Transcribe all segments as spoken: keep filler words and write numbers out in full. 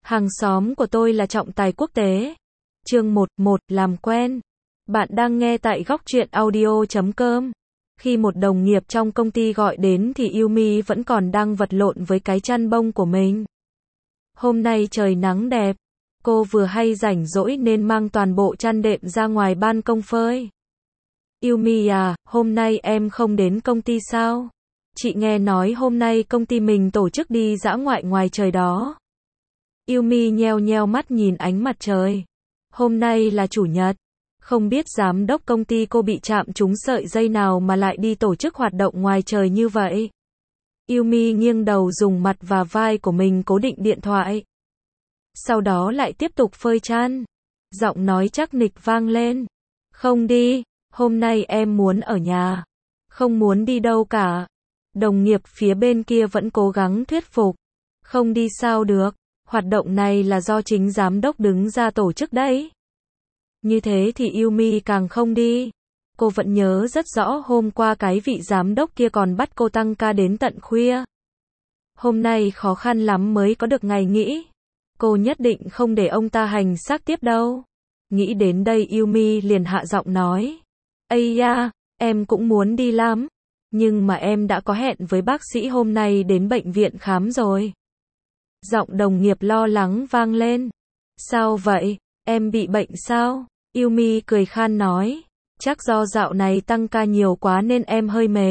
Hàng xóm của tôi là trọng tài quốc tế. Chương một, một, làm quen. Bạn đang nghe tại góc truyện audio chấm com. Khi một đồng nghiệp trong công ty gọi đến thì Yumi vẫn còn đang vật lộn với cái chăn bông của mình. Hôm nay trời nắng đẹp. Cô vừa hay rảnh rỗi nên mang toàn bộ chăn đệm ra ngoài ban công phơi. Yumi à, hôm nay em không đến công ty sao? Chị nghe nói hôm nay công ty mình tổ chức đi dã ngoại ngoài trời đó. Yumi nheo nheo mắt nhìn ánh mặt trời. Hôm nay là chủ nhật. Không biết giám đốc công ty cô bị chạm trúng sợi dây nào mà lại đi tổ chức hoạt động ngoài trời như vậy. Yumi nghiêng đầu dùng mặt và vai của mình cố định điện thoại. Sau đó lại tiếp tục phơi chăn. Giọng nói chắc nịch vang lên. Không đi, hôm nay em muốn ở nhà. Không muốn đi đâu cả. Đồng nghiệp phía bên kia vẫn cố gắng thuyết phục. Không đi sao được, hoạt động này là do chính giám đốc đứng ra tổ chức đấy. Như thế thì Yumi càng không đi. Cô vẫn nhớ rất rõ hôm qua cái vị giám đốc kia còn bắt cô tăng ca đến tận khuya. Hôm nay khó khăn lắm mới có được ngày nghỉ. Cô nhất định không để ông ta hành xác tiếp đâu. Nghĩ đến đây Yumi liền hạ giọng nói. Ây da, em cũng muốn đi lắm. Nhưng mà em đã có hẹn với bác sĩ hôm nay đến bệnh viện khám rồi. Giọng đồng nghiệp lo lắng vang lên. Sao vậy, em bị bệnh sao? Yumi cười khan nói. Chắc do dạo này tăng ca nhiều quá nên em hơi mệt.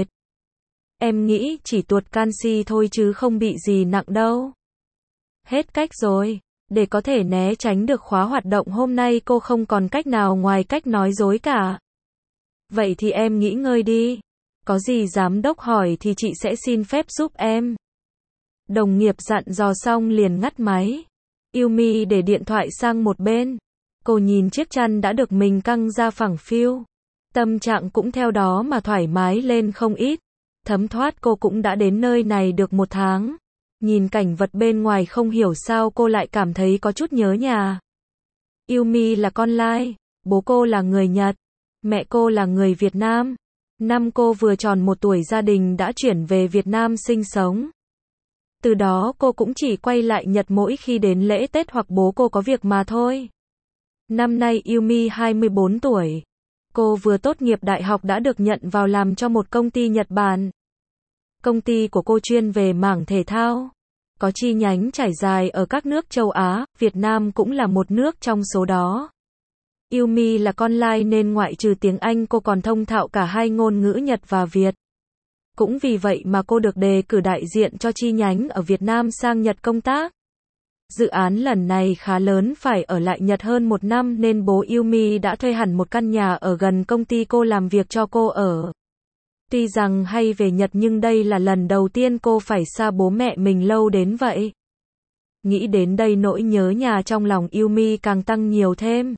Em nghĩ chỉ tuột canxi thôi chứ không bị gì nặng đâu. Hết cách rồi. Để có thể né tránh được khóa hoạt động hôm nay cô không còn cách nào ngoài cách nói dối cả. Vậy thì em nghỉ ngơi đi. Có gì giám đốc hỏi thì chị sẽ xin phép giúp em. Đồng nghiệp dặn dò xong liền ngắt máy. Yumi để điện thoại sang một bên. Cô nhìn chiếc chăn đã được mình căng ra phẳng phiu. Tâm trạng cũng theo đó mà thoải mái lên không ít. Thấm thoát cô cũng đã đến nơi này được một tháng. Nhìn cảnh vật bên ngoài không hiểu sao cô lại cảm thấy có chút nhớ nhà. Yumi là con lai, bố cô là người Nhật, mẹ cô là người Việt Nam. Năm cô vừa tròn một tuổi gia đình đã chuyển về Việt Nam sinh sống. Từ đó cô cũng chỉ quay lại Nhật mỗi khi đến lễ Tết hoặc bố cô có việc mà thôi. Năm nay Yumi hai mươi bốn tuổi. Cô vừa tốt nghiệp đại học đã được nhận vào làm cho một công ty Nhật Bản. Công ty của cô chuyên về mảng thể thao. Có chi nhánh trải dài ở các nước châu Á, Việt Nam cũng là một nước trong số đó. Yumi là con lai nên ngoại trừ tiếng Anh cô còn thông thạo cả hai ngôn ngữ Nhật và Việt. Cũng vì vậy mà cô được đề cử đại diện cho chi nhánh ở Việt Nam sang Nhật công tác. Dự án lần này khá lớn phải ở lại Nhật hơn một năm nên bố Yumi đã thuê hẳn một căn nhà ở gần công ty cô làm việc cho cô ở. Tuy rằng hay về Nhật nhưng đây là lần đầu tiên cô phải xa bố mẹ mình lâu đến vậy. Nghĩ đến đây nỗi nhớ nhà trong lòng Yumi càng tăng nhiều thêm.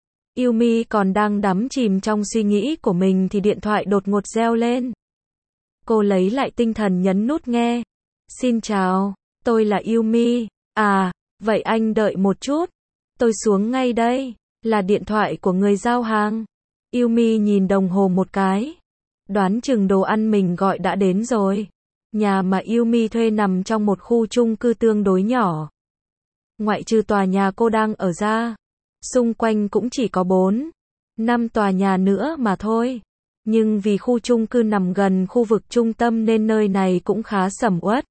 Yumi còn đang đắm chìm trong suy nghĩ của mình thì điện thoại đột ngột reo lên. Cô lấy lại tinh thần nhấn nút nghe. Xin chào, tôi là Yumi. À, vậy anh đợi một chút. Tôi xuống ngay đây. Là điện thoại của người giao hàng. Yumi nhìn đồng hồ một cái. Đoán chừng đồ ăn mình gọi đã đến rồi. Nhà mà Yumi thuê nằm trong một khu chung cư tương đối nhỏ. Ngoại trừ tòa nhà cô đang ở ra, xung quanh cũng chỉ có bốn, năm tòa nhà nữa mà thôi. Nhưng vì khu chung cư nằm gần khu vực trung tâm nên nơi này cũng khá sầm uất.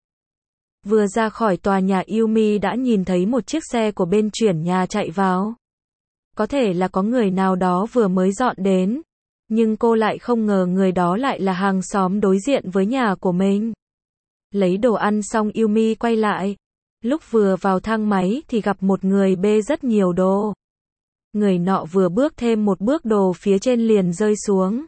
Vừa ra khỏi tòa nhà Yumi đã nhìn thấy một chiếc xe của bên chuyển nhà chạy vào. Có thể là có người nào đó vừa mới dọn đến. Nhưng cô lại không ngờ người đó lại là hàng xóm đối diện với nhà của mình. Lấy đồ ăn xong Yumi quay lại. Lúc vừa vào thang máy thì gặp một người bê rất nhiều đồ. Người nọ vừa bước thêm một bước đồ phía trên liền rơi xuống.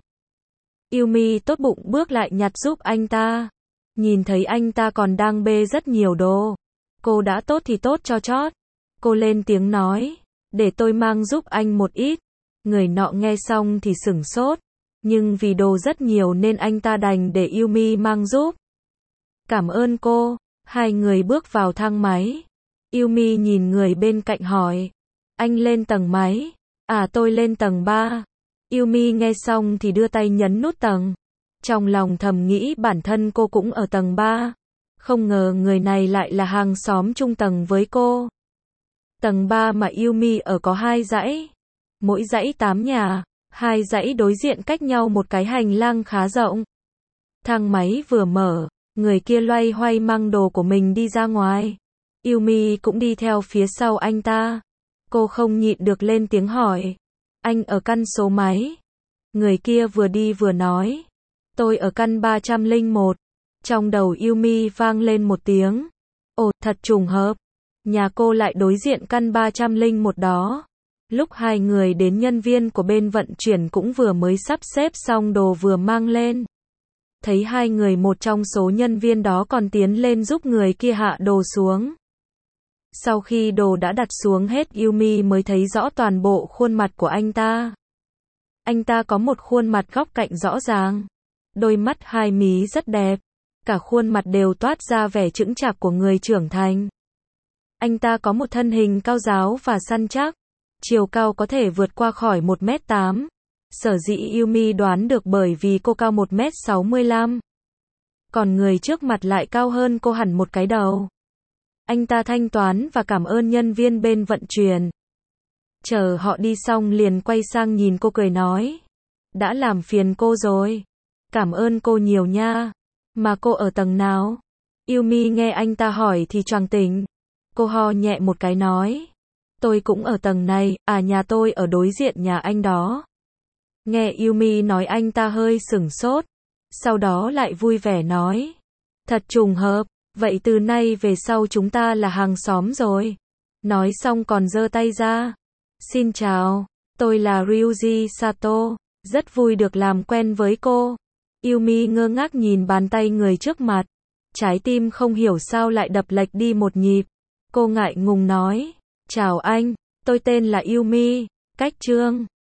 Yumi tốt bụng bước lại nhặt giúp anh ta. Nhìn thấy anh ta còn đang bê rất nhiều đồ. Cô đã tốt thì tốt cho chót. Cô lên tiếng nói. Để tôi mang giúp anh một ít. Người nọ nghe xong thì sửng sốt. Nhưng vì đồ rất nhiều nên anh ta đành để Yumi mang giúp. Cảm ơn cô. Hai người bước vào thang máy. Yumi nhìn người bên cạnh hỏi. Anh lên tầng mấy? À tôi lên tầng ba. Yumi nghe xong thì đưa tay nhấn nút tầng. Trong lòng thầm nghĩ bản thân cô cũng ở tầng ba. Không ngờ người này lại là hàng xóm chung tầng với cô. Tầng ba mà Yumi ở có hai dãy. Mỗi dãy tám nhà, hai dãy đối diện cách nhau một cái hành lang khá rộng. Thang máy vừa mở, người kia loay hoay mang đồ của mình đi ra ngoài. Yumi cũng đi theo phía sau anh ta. Cô không nhịn được lên tiếng hỏi. Anh ở căn số mấy? Người kia vừa đi vừa nói. Tôi ở căn ba trăm lẻ một. Trong đầu Yumi vang lên một tiếng. Ồ, thật trùng hợp. Nhà cô lại đối diện căn ba trăm lẻ một đó. Lúc hai người đến, nhân viên của bên vận chuyển cũng vừa mới sắp xếp xong đồ vừa mang lên. Thấy hai người, một trong số nhân viên đó còn tiến lên giúp người kia hạ đồ xuống. Sau khi đồ đã đặt xuống hết, Yumi mới thấy rõ toàn bộ khuôn mặt của anh ta. Anh ta có một khuôn mặt góc cạnh rõ ràng. Đôi mắt hai mí rất đẹp. Cả khuôn mặt đều toát ra vẻ chững chạc của người trưởng thành. Anh ta có một thân hình cao ráo và săn chắc. Chiều cao có thể vượt qua khỏi một mét tám. Sở dĩ Yumi đoán được bởi vì cô cao một mét sáu mươi lăm. Còn người trước mặt lại cao hơn cô hẳn một cái đầu. Anh ta thanh toán và cảm ơn nhân viên bên vận chuyển. Chờ họ đi xong liền quay sang nhìn cô cười nói. Đã làm phiền cô rồi. Cảm ơn cô nhiều nha. Mà cô ở tầng nào? Yumi nghe anh ta hỏi thì choàng tỉnh. Cô ho nhẹ một cái nói. Tôi cũng ở tầng này, à nhà tôi ở đối diện nhà anh đó. Nghe Yumi nói, anh ta hơi sửng sốt. Sau đó lại vui vẻ nói. Thật trùng hợp, vậy từ nay về sau chúng ta là hàng xóm rồi. Nói xong còn giơ tay ra. Xin chào, tôi là Ryuji Sato. Rất vui được làm quen với cô. Yumi ngơ ngác nhìn bàn tay người trước mặt. Trái tim không hiểu sao lại đập lệch đi một nhịp. Cô ngại ngùng nói. Chào anh, tôi tên là Yumi. Cách chương